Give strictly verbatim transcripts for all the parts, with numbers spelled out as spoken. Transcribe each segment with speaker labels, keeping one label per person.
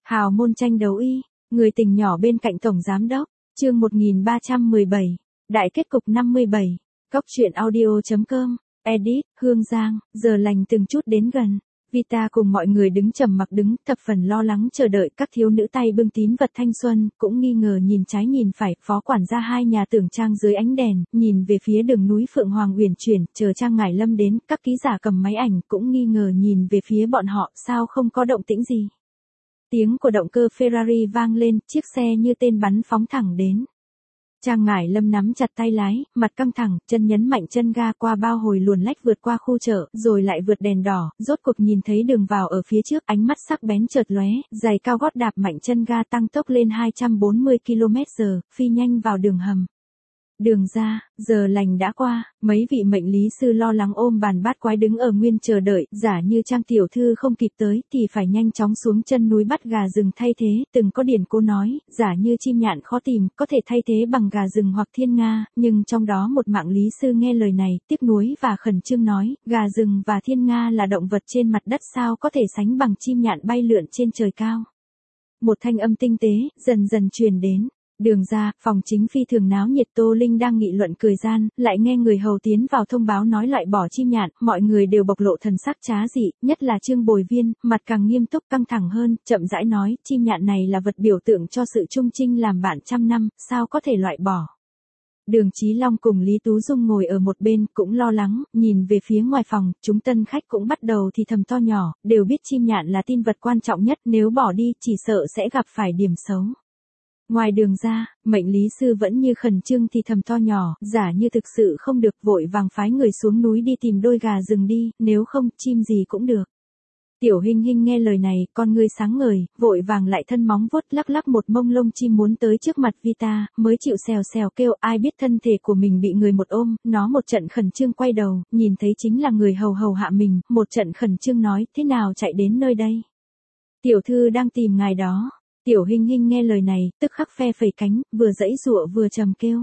Speaker 1: Hào môn tranh đấu y, người tình nhỏ bên cạnh tổng giám đốc, chương một nghìn ba trăm mười bảy, đại kết cục năm mươi bảy, Cóc truyện audio.com, edit, Hương Giang, giờ lành từng chút đến gần. Vita cùng mọi người đứng trầm mặc đứng, thập phần lo lắng chờ đợi các thiếu nữ tay bưng tín vật thanh xuân, cũng nghi ngờ nhìn trái nhìn phải, phó quản gia hai nhà tưởng trang dưới ánh đèn, nhìn về phía đường núi Phượng Hoàng uyển chuyển, chờ Trang Ngải Lâm đến, các ký giả cầm máy ảnh cũng nghi ngờ nhìn về phía bọn họ, sao không có động tĩnh gì. Tiếng của động cơ Ferrari vang lên, chiếc xe như tên bắn phóng thẳng đến. Trang Ngải Lâm nắm chặt tay lái, mặt căng thẳng, chân nhấn mạnh chân ga qua bao hồi luồn lách vượt qua khu chợ, rồi lại vượt đèn đỏ, rốt cuộc nhìn thấy đường vào ở phía trước, ánh mắt sắc bén chợt lóe, giày cao gót đạp mạnh chân ga tăng tốc lên hai trăm bốn mươi ki lô mét giờ, phi nhanh vào đường hầm. Đường ra, giờ lành đã qua, mấy vị mệnh lý sư lo lắng ôm bàn bát quái đứng ở nguyên chờ đợi, giả như Trang tiểu thư không kịp tới thì phải nhanh chóng xuống chân núi bắt gà rừng thay thế, từng có điển cố nói, giả như chim nhạn khó tìm, có thể thay thế bằng gà rừng hoặc thiên nga, nhưng trong đó một mạng lý sư nghe lời này, tiếc nuối và khẩn trương nói, gà rừng và thiên nga là động vật trên mặt đất sao có thể sánh bằng chim nhạn bay lượn trên trời cao. Một thanh âm tinh tế, dần dần truyền đến. Đường ra, phòng chính phi thường náo nhiệt. Tô Linh đang nghị luận cười gian, lại nghe người hầu tiến vào thông báo nói loại bỏ chim nhạn, mọi người đều bộc lộ thần sắc trá dị, nhất là Trương Bồi Viên, mặt càng nghiêm túc căng thẳng hơn, chậm rãi nói, chim nhạn này là vật biểu tượng cho sự trung trinh làm bạn trăm năm, sao có thể loại bỏ. Đường Chí Long cùng Lý Tú Dung ngồi ở một bên, cũng lo lắng, nhìn về phía ngoài phòng, chúng tân khách cũng bắt đầu thì thầm to nhỏ, đều biết chim nhạn là tin vật quan trọng nhất, nếu bỏ đi, chỉ sợ sẽ gặp phải điểm xấu. Ngoài đường ra, mệnh lý sư vẫn như khẩn trương thì thầm to nhỏ, giả như thực sự không được vội vàng phái người xuống núi đi tìm đôi gà rừng đi, nếu không, chim gì cũng được. Tiểu Hinh Hinh nghe lời này, con ngươi sáng ngời, vội vàng lại thân móng vuốt lắc lắc một mông lông chim muốn tới trước mặt Vita, mới chịu xèo xèo kêu, ai biết thân thể của mình bị người một ôm, nó một trận khẩn trương quay đầu, nhìn thấy chính là người hầu hầu hạ mình, một trận khẩn trương nói, thế nào chạy đến nơi đây? Tiểu thư đang tìm ngài đó. Tiểu Hinh Hinh nghe lời này, tức khắc phe phẩy cánh, vừa giãy giụa vừa trầm kêu.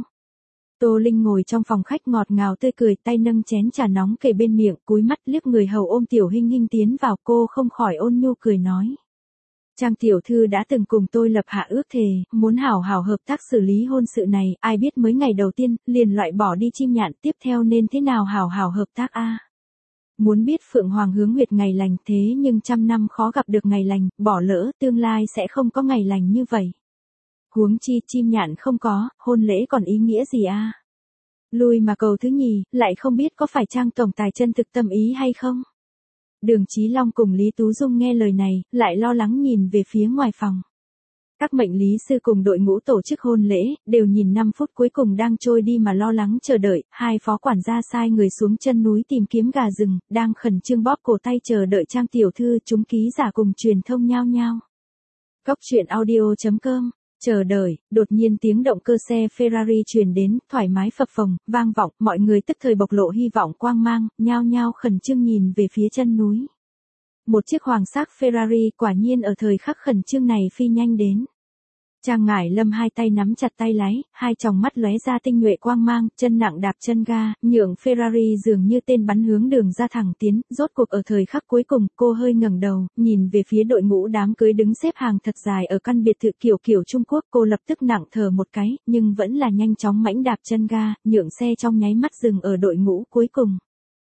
Speaker 1: Tô Linh ngồi trong phòng khách ngọt ngào tươi cười, tay nâng chén trà nóng kề bên miệng, cúi mắt liếc người hầu ôm Tiểu Hinh Hinh tiến vào, cô không khỏi ôn nhu cười nói. Trang tiểu thư đã từng cùng tôi lập hạ ước thề, muốn hảo hảo hợp tác xử lý hôn sự này, ai biết mới ngày đầu tiên, liền loại bỏ đi chim nhạn, tiếp theo nên thế nào hảo hảo hợp tác a? À? Muốn biết Phượng Hoàng hướng huyệt ngày lành thế nhưng trăm năm khó gặp được ngày lành, bỏ lỡ tương lai sẽ không có ngày lành như vậy. Huống chi chim nhạn không có, hôn lễ còn ý nghĩa gì a? À? Lui mà cầu thứ nhì, lại không biết có phải Trang tổng tài chân thực tâm ý hay không? Đường Chí Long cùng Lý Tú Dung nghe lời này, lại lo lắng nhìn về phía ngoài phòng. Các mệnh lý sư cùng đội ngũ tổ chức hôn lễ, đều nhìn năm phút cuối cùng đang trôi đi mà lo lắng chờ đợi, hai phó quản gia sai người xuống chân núi tìm kiếm gà rừng, đang khẩn trương bóp cổ tay chờ đợi Trang tiểu thư, chúng ký giả cùng truyền thông nhao nhao. Cóc truyện audio.com, chờ đợi, đột nhiên tiếng động cơ xe Ferrari truyền đến, thoải mái phập phồng, vang vọng, mọi người tức thời bộc lộ hy vọng quang mang, nhao nhao khẩn trương nhìn về phía chân núi. Một chiếc hoàng sắc Ferrari quả nhiên ở thời khắc khẩn trương này phi nhanh đến. Trang Ngải Lâm hai tay nắm chặt tay lái, hai tròng mắt lóe ra tinh nhuệ quang mang, chân nặng đạp chân ga, nhượng Ferrari dường như tên bắn hướng đường ra thẳng tiến, rốt cuộc ở thời khắc cuối cùng, cô hơi ngẩng đầu, nhìn về phía đội ngũ đám cưới đứng xếp hàng thật dài ở căn biệt thự kiểu kiểu Trung Quốc, cô lập tức nặng thở một cái, nhưng vẫn là nhanh chóng mãnh đạp chân ga, nhượng xe trong nháy mắt dừng ở đội ngũ cuối cùng.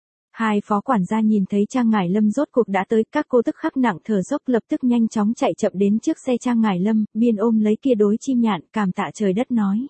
Speaker 1: Hai phó quản gia nhìn thấy Trang Ngải Lâm rốt cuộc đã tới, các cô tức khắc nặng thở dốc lập tức nhanh chóng chạy chậm đến trước xe Trang Ngải Lâm, biên ôm lấy kia đối chim nhạn, cảm tạ trời đất nói.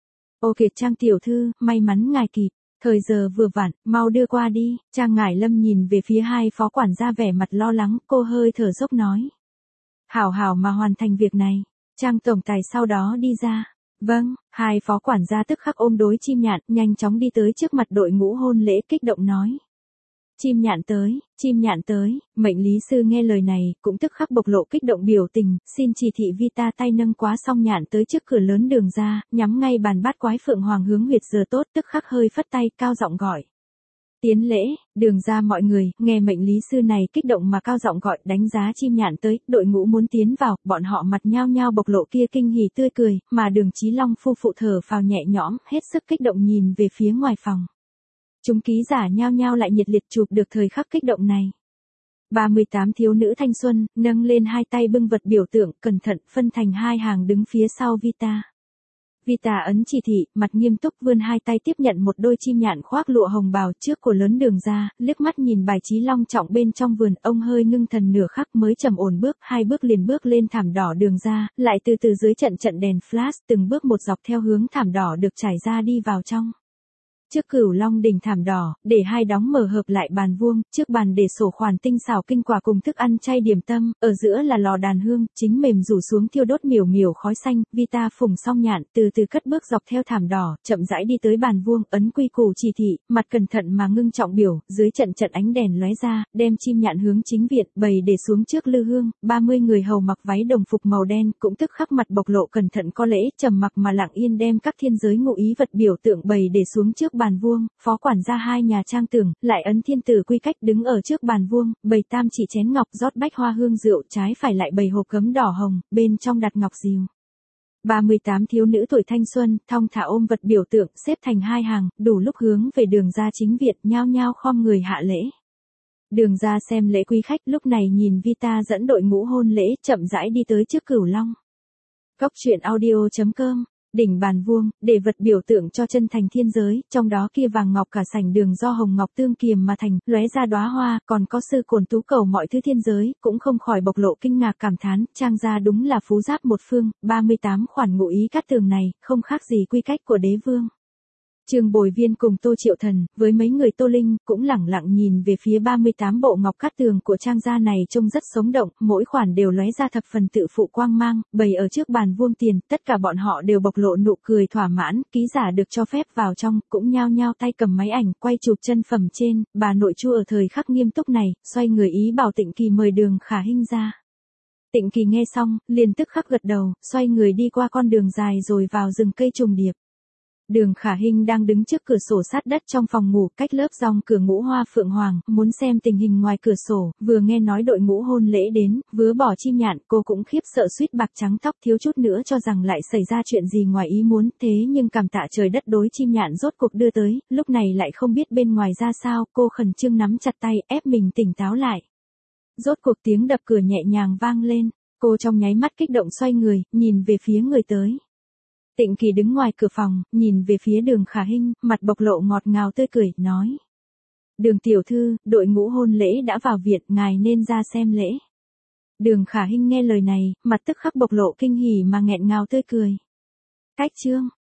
Speaker 1: Ô kiệt Trang tiểu thư, may mắn ngài kịp, thời giờ vừa vặn, mau đưa qua đi. Trang Ngải Lâm nhìn về phía hai phó quản gia vẻ mặt lo lắng, cô hơi thở dốc nói. Hảo hảo mà hoàn thành việc này. Trang tổng tài sau đó đi ra. Vâng, hai phó quản gia tức khắc ôm đối chim nhạn, nhanh chóng đi tới trước mặt đội ngũ hôn lễ kích động nói. Chim nhạn tới, chim nhạn tới, mệnh lý sư nghe lời này, cũng tức khắc bộc lộ kích động biểu tình, xin chỉ thị Vita tay nâng quá song nhạn tới trước cửa lớn đường ra, nhắm ngay bàn bát quái Phượng Hoàng hướng huyệt giờ tốt, tức khắc hơi phất tay, cao giọng gọi. Tiến lễ, đường ra mọi người, nghe mệnh lý sư này kích động mà cao giọng gọi, đánh giá chim nhạn tới, đội ngũ muốn tiến vào, bọn họ mặt nhao nhao bộc lộ kia kinh hỉ tươi cười, mà đường Chí Long phu phụ thở phào nhẹ nhõm, hết sức kích động nhìn về phía ngoài phòng. Chúng ký giả nhao nhao lại nhiệt liệt chụp được thời khắc kích động này. ba mươi tám thiếu nữ thanh xuân, nâng lên hai tay bưng vật biểu tượng, cẩn thận phân thành hai hàng đứng phía sau Vita. Vita ấn chỉ thị, mặt nghiêm túc vươn hai tay tiếp nhận một đôi chim nhạn khoác lụa hồng bào trước của lớn đường ra, liếc mắt nhìn bài trí long trọng bên trong vườn, ông hơi ngưng thần nửa khắc mới trầm ổn bước, hai bước liền bước lên thảm đỏ đường ra, lại từ từ dưới trận trận đèn flash, từng bước một dọc theo hướng thảm đỏ được trải ra đi vào trong. Trước cửu long đỉnh thảm đỏ, để hai đóng mở hợp lại bàn vuông, trước bàn để sổ khoản tinh xảo kinh quả cùng thức ăn chay điểm tâm, ở giữa là lò đàn hương, chính mềm rủ xuống thiêu đốt miểu miểu khói xanh, Vita phùng xong nhạn, từ từ cất bước dọc theo thảm đỏ, chậm rãi đi tới bàn vuông, ấn quy củ chỉ thị, mặt cẩn thận mà ngưng trọng biểu, dưới trận trận ánh đèn lóe ra, đem chim nhạn hướng chính viện, bày để xuống trước lư hương, ba mươi người hầu mặc váy đồng phục màu đen, cũng tức khắc mặt bộc lộ cẩn thận có lễ, trầm mặc mà lặng yên đem các thiên giới ngụ ý vật biểu tượng bày để xuống trước bàn vuông, phó quản gia hai nhà trang tưởng, lại ấn thiên tử quy cách đứng ở trước bàn vuông, bày tam chỉ chén ngọc rót bách hoa hương rượu, trái phải lại bày hộp gấm đỏ hồng, bên trong đặt ngọc diều. ba mươi tám thiếu nữ tuổi thanh xuân, thong thả ôm vật biểu tượng, xếp thành hai hàng, đủ lúc hướng về đường ra chính viện, nhao nhao khom người hạ lễ. Đường ra xem lễ quý khách, lúc này nhìn Vita dẫn đội ngũ hôn lễ, chậm rãi đi tới trước cửu long. Cốc truyện audio chấm com. Đỉnh bàn vuông, để vật biểu tượng cho chân thành thiên giới, trong đó kia vàng ngọc cả sảnh đường do hồng ngọc tương kiềm mà thành, lóe ra đóa hoa, còn có sư cổn tú cầu mọi thứ thiên giới, cũng không khỏi bộc lộ kinh ngạc cảm thán, trang gia đúng là phú giáp một phương, ba mươi tám khoản ngụ ý cát tường này, không khác gì quy cách của đế vương. Trương Bồi Viên cùng Tô Triệu Thần, với mấy người Tô Linh, cũng lẳng lặng nhìn về phía ba mươi tám bộ ngọc cát tường của trang gia này trông rất sống động, mỗi khoản đều lóe ra thập phần tự phụ quang mang, bày ở trước bàn vuông tiền, tất cả bọn họ đều bộc lộ nụ cười thỏa mãn, ký giả được cho phép vào trong, cũng nhao nhao tay cầm máy ảnh, quay chụp chân phẩm trên, bà nội Chu ở thời khắc nghiêm túc này, xoay người ý bảo Tịnh Kỳ mời Đường Khả Hinh ra. Tịnh Kỳ nghe xong, liền tức khắc gật đầu, xoay người đi qua con đường dài rồi vào rừng cây trùng điệp. Đường Khả Hinh đang đứng trước cửa sổ sát đất trong phòng ngủ, cách lớp rong cửa ngũ hoa phượng hoàng, muốn xem tình hình ngoài cửa sổ, vừa nghe nói đội ngũ hôn lễ đến, vứa bỏ chim nhạn, cô cũng khiếp sợ suýt bạc trắng tóc, thiếu chút nữa cho rằng lại xảy ra chuyện gì ngoài ý muốn, thế nhưng cảm tạ trời đất đối chim nhạn rốt cuộc đưa tới, lúc này lại không biết bên ngoài ra sao, cô khẩn trương nắm chặt tay, ép mình tỉnh táo lại. Rốt cuộc tiếng đập cửa nhẹ nhàng vang lên, cô trong nháy mắt kích động xoay người, nhìn về phía người tới. Tịnh Kỳ đứng ngoài cửa phòng, nhìn về phía Đường Khả Hinh, mặt bộc lộ ngọt ngào tươi cười, nói. Đường tiểu thư, đội ngũ hôn lễ đã vào viện, ngài nên ra xem lễ. Đường Khả Hinh nghe lời này, mặt tức khắc bộc lộ kinh hỉ mà nghẹn ngào tươi cười. Cách chương.